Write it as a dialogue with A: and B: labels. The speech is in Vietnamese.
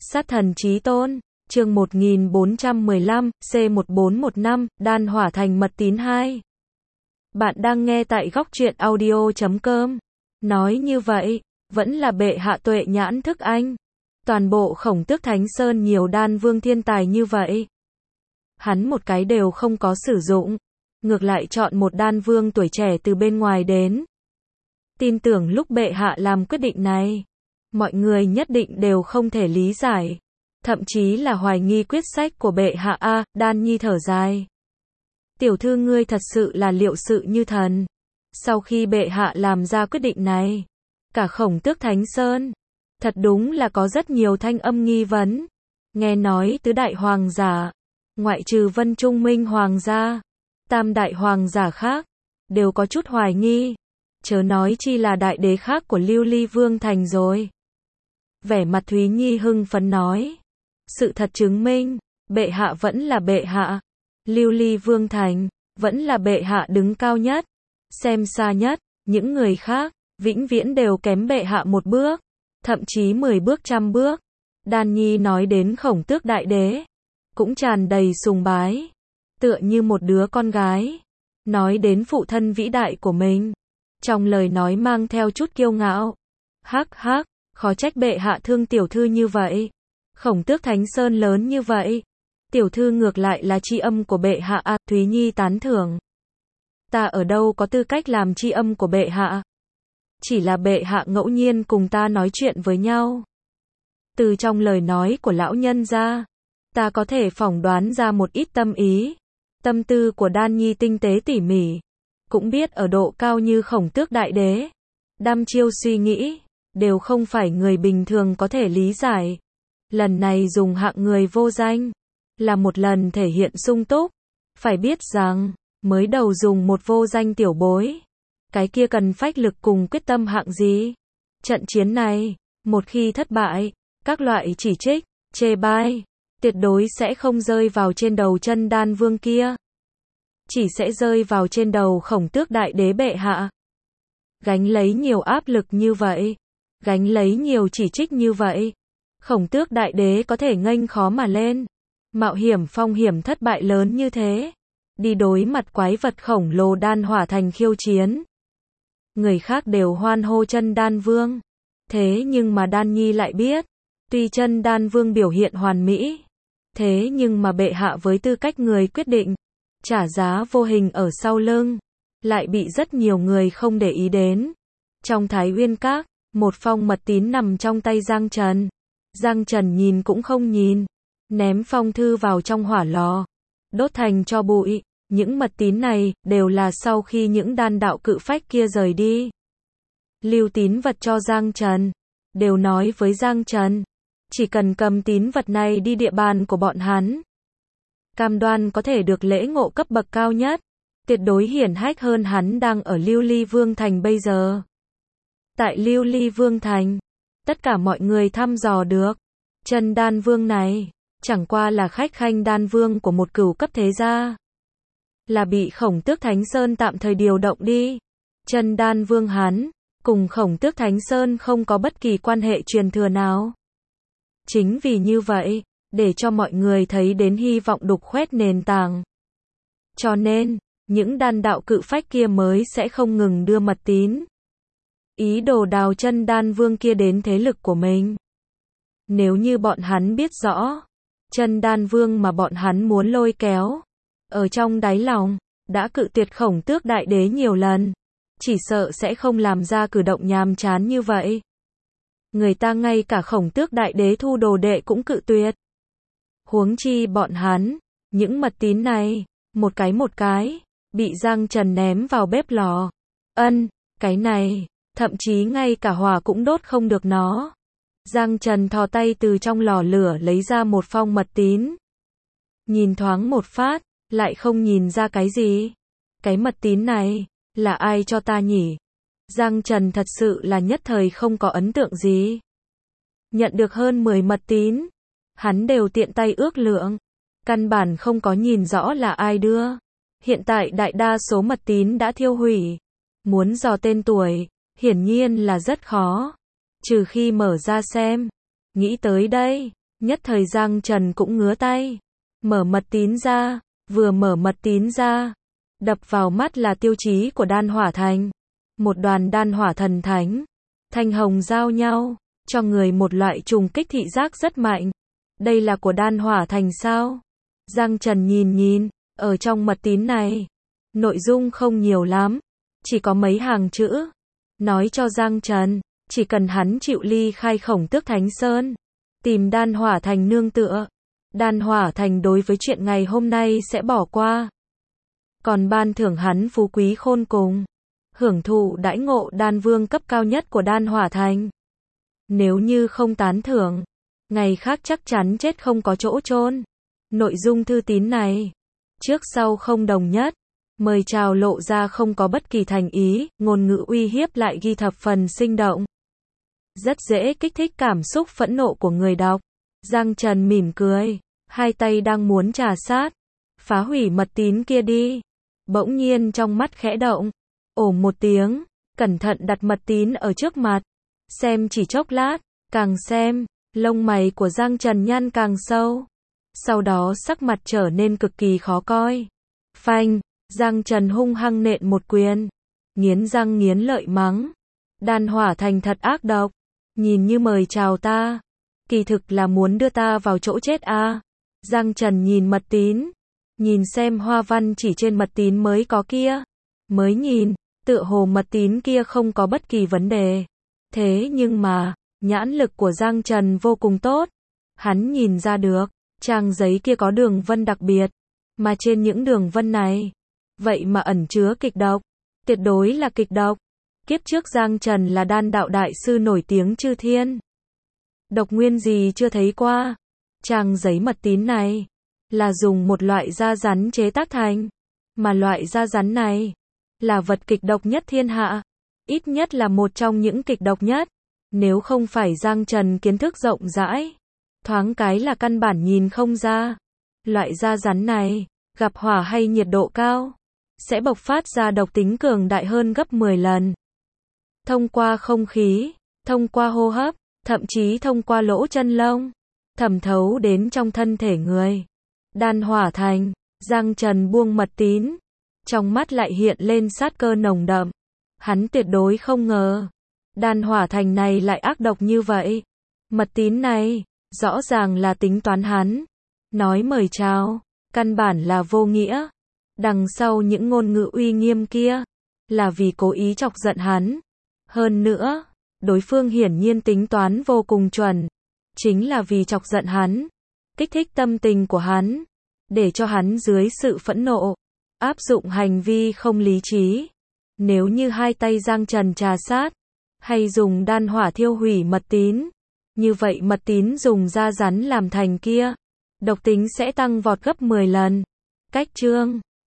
A: Sát thần chí tôn, chương 1415, C1415, đan hỏa thành mật tín 2. Bạn đang nghe tại góc truyện audio.com. Nói như vậy, vẫn là bệ hạ tuệ nhãn thức anh. Toàn bộ Khổng Tước Thánh Sơn nhiều đan vương thiên tài như vậy. Hắn một cái đều không có sử dụng. Ngược lại chọn một đan vương tuổi trẻ từ bên ngoài đến. Tin tưởng lúc bệ hạ làm quyết định này, mọi người nhất định đều không thể lý giải. Thậm chí là hoài nghi quyết sách của bệ hạ a. Đan Nhi thở dài. Tiểu thư ngươi thật sự là liệu sự như thần. Sau khi bệ hạ làm ra quyết định này, cả Khổng Tước Thánh Sơn, thật đúng là có rất nhiều thanh âm nghi vấn. Nghe nói tứ đại hoàng giả, ngoại trừ Vân Trung Minh hoàng gia, tam đại hoàng giả khác, đều có chút hoài nghi. Chớ nói chi là đại đế khác của Lưu Ly Vương Thành rồi. Vẻ mặt Thúy Nhi hưng phấn nói. Sự thật chứng minh, bệ hạ vẫn là bệ hạ. Lưu Ly Vương Thành, vẫn là bệ hạ đứng cao nhất, xem xa nhất, những người khác, vĩnh viễn đều kém bệ hạ một bước, thậm chí 10 bước trăm bước. Đan Nhi nói đến Khổng Tước Đại Đế, cũng tràn đầy sùng bái, tựa như một đứa con gái, nói đến phụ thân vĩ đại của mình, trong lời nói mang theo chút kiêu ngạo. Hắc hắc, khó trách bệ hạ thương tiểu thư như vậy. Khổng Tước Thánh Sơn lớn như vậy, tiểu thư ngược lại là tri âm của bệ hạ a. Thúy Nhi tán thưởng. Ta ở đâu có tư cách làm tri âm của bệ hạ? Chỉ là bệ hạ ngẫu nhiên cùng ta nói chuyện với nhau. Từ trong lời nói của lão nhân ra, ta có thể phỏng đoán ra một ít tâm ý. Tâm tư của Đan Nhi tinh tế tỉ mỉ, cũng biết ở độ cao như Khổng Tước Đại Đế, đăm chiêu suy nghĩ, đều không phải người bình thường có thể lý giải. Lần này dùng hạng người vô danh, là một lần thể hiện sung túc. Phải biết rằng, mới đầu dùng một vô danh tiểu bối, cái kia cần phách lực cùng quyết tâm hạng gì. Trận chiến này, một khi thất bại, các loại chỉ trích, chê bai, tuyệt đối sẽ không rơi vào trên đầu chân đan vương kia. Chỉ sẽ rơi vào trên đầu Khổng Tước Đại Đế bệ hạ. Gánh lấy nhiều áp lực như vậy, gánh lấy nhiều chỉ trích như vậy, Khổng Tước Đại Đế có thể nghênh khó mà lên, mạo hiểm phong hiểm thất bại lớn như thế, đi đối mặt quái vật khổng lồ đan hỏa thành khiêu chiến. Người khác đều hoan hô chân đan vương, thế nhưng mà Đan Nhi lại biết, tuy chân đan vương biểu hiện hoàn mỹ, thế nhưng mà bệ hạ với tư cách người quyết định, trả giá vô hình ở sau lưng, lại bị rất nhiều người không để ý đến. Trong Thái Uyên Các, một phong mật tín nằm trong tay Giang Trần. Giang Trần nhìn cũng không nhìn, ném phong thư vào trong hỏa lò, đốt thành tro bụi. Những mật tín này đều là sau khi những đan đạo cự phách kia rời đi, lưu tín vật cho Giang Trần, đều nói với Giang Trần, chỉ cần cầm tín vật này đi địa bàn của bọn hắn, cam đoan có thể được lễ ngộ cấp bậc cao nhất, tuyệt đối hiển hách hơn hắn đang ở Lưu Ly Vương Thành bây giờ. Tại Lưu Ly Vương Thành, tất cả mọi người thăm dò được, chân đan vương này, chẳng qua là khách khanh đan vương của một cửu cấp thế gia. Là bị Khổng Tước Thánh Sơn tạm thời điều động đi. Chân đan vương hắn, cùng Khổng Tước Thánh Sơn không có bất kỳ quan hệ truyền thừa nào. Chính vì như vậy, để cho mọi người thấy đến hy vọng đục khoét nền tảng. Cho nên, những đan đạo cự phách kia mới sẽ không ngừng đưa mật tín. Ý đồ đào chân đan vương kia đến thế lực của mình. Nếu như bọn hắn biết rõ, chân đan vương mà bọn hắn muốn lôi kéo, ở trong đáy lòng, đã cự tuyệt Khổng Tước Đại Đế nhiều lần, chỉ sợ sẽ không làm ra cử động nhàm chán như vậy. Người ta ngay cả Khổng Tước Đại Đế thu đồ đệ cũng cự tuyệt. Huống chi bọn hắn, những mật tín này, một cái, bị Giang Trần ném vào bếp lò. Cái này, thậm chí ngay cả hỏa cũng đốt không được nó. Giang Trần thò tay từ trong lò lửa lấy ra một phong mật tín. Nhìn thoáng một phát, lại không nhìn ra cái gì. Cái mật tín này, là ai cho ta nhỉ? Giang Trần thật sự là nhất thời không có ấn tượng gì. Nhận được hơn 10 mật tín, hắn đều tiện tay ước lượng, căn bản không có nhìn rõ là ai đưa. Hiện tại đại đa số mật tín đã thiêu hủy. Muốn dò tên tuổi, hiển nhiên là rất khó. Trừ khi mở ra xem. Nghĩ tới đây, Nhất thời Giang Trần cũng ngứa tay. Mở mật tín ra, vừa mở mật tín ra. Đập vào mắt là tiêu chí của đan hỏa thành. Một đoàn đan hỏa thần thánh. Thanh hồng giao nhau, cho người một loại trùng kích thị giác rất mạnh. Đây là của đan hỏa thành sao? Giang Trần nhìn, ở trong mật tín này. Nội dung không nhiều lắm, chỉ có mấy hàng chữ. Nói cho Giang Trần, chỉ cần hắn chịu ly khai Khổng Tước Thánh Sơn, tìm đan hỏa thành nương tựa. Đan hỏa thành đối với chuyện ngày hôm nay sẽ bỏ qua. Còn ban thưởng hắn phú quý khôn cùng. Hưởng thụ đãi ngộ đan vương cấp cao nhất của đan hỏa thành. Nếu như không tán thưởng, ngày khác chắc chắn chết không có chỗ chôn. Nội dung thư tín này, trước sau không đồng nhất. Mời chào lộ ra không có bất kỳ thành ý, ngôn ngữ uy hiếp lại ghi thập phần sinh động. Rất dễ kích thích cảm xúc phẫn nộ của người đọc. Giang Trần mỉm cười, hai tay đang muốn trà sát. Phá hủy mật tín kia đi. Bỗng nhiên trong mắt khẽ động. Ồ một tiếng, cẩn thận đặt mật tín ở trước mặt. Xem chỉ chốc lát, càng xem, lông mày của Giang Trần nhăn càng sâu. Sau đó sắc mặt trở nên cực kỳ khó coi. Phanh, Giang Trần hung hăng nện một quyền. Nghiến răng nghiến lợi mắng. Đan hỏa thành thật ác độc. Nhìn như mời chào ta. Kỳ thực là muốn đưa ta vào chỗ chết à. Giang Trần nhìn mật tín. Nhìn xem hoa văn chỉ trên mật tín mới có kia. Mới nhìn, tựa hồ mật tín kia không có bất kỳ vấn đề. Thế nhưng mà, nhãn lực của Giang Trần vô cùng tốt. Hắn nhìn ra được, trang giấy kia có đường vân đặc biệt. Mà trên những đường vân này, vậy mà ẩn chứa kịch độc. Tuyệt đối là kịch độc. Kiếp trước Giang Trần là đan đạo đại sư nổi tiếng chư thiên. Độc nguyên gì chưa thấy qua. Trang giấy mật tín này, là dùng một loại da rắn chế tác thành. Mà loại da rắn này, là vật kịch độc nhất thiên hạ. Ít nhất là một trong những kịch độc nhất. Nếu không phải Giang Trần kiến thức rộng rãi, thoáng cái là căn bản nhìn không ra. Loại da rắn này, gặp hỏa hay nhiệt độ cao, sẽ bộc phát ra độc tính cường đại hơn gấp 10 lần. Thông qua không khí, thông qua hô hấp, thậm chí thông qua lỗ chân lông, thẩm thấu đến trong thân thể người. Đan hỏa thành, Giang Trần buông mật tín, trong mắt lại hiện lên sát cơ nồng đậm. Hắn tuyệt đối không ngờ, đan hỏa thành này lại ác độc như vậy. Mật tín này, rõ ràng là tính toán hắn. Nói mời chào, căn bản là vô nghĩa. Đằng sau những ngôn ngữ uy nghiêm kia, là vì cố ý chọc giận hắn. Hơn nữa, đối phương hiển nhiên tính toán vô cùng chuẩn. Chính là vì chọc giận hắn, kích thích tâm tình của hắn, để cho hắn dưới sự phẫn nộ, áp dụng hành vi không lý trí. Nếu như hai tay Giang Trần trà sát, hay dùng đan hỏa thiêu hủy mật tín, như vậy mật tín dùng da rắn làm thành kia, độc tính sẽ tăng vọt gấp 10 lần. Cách chương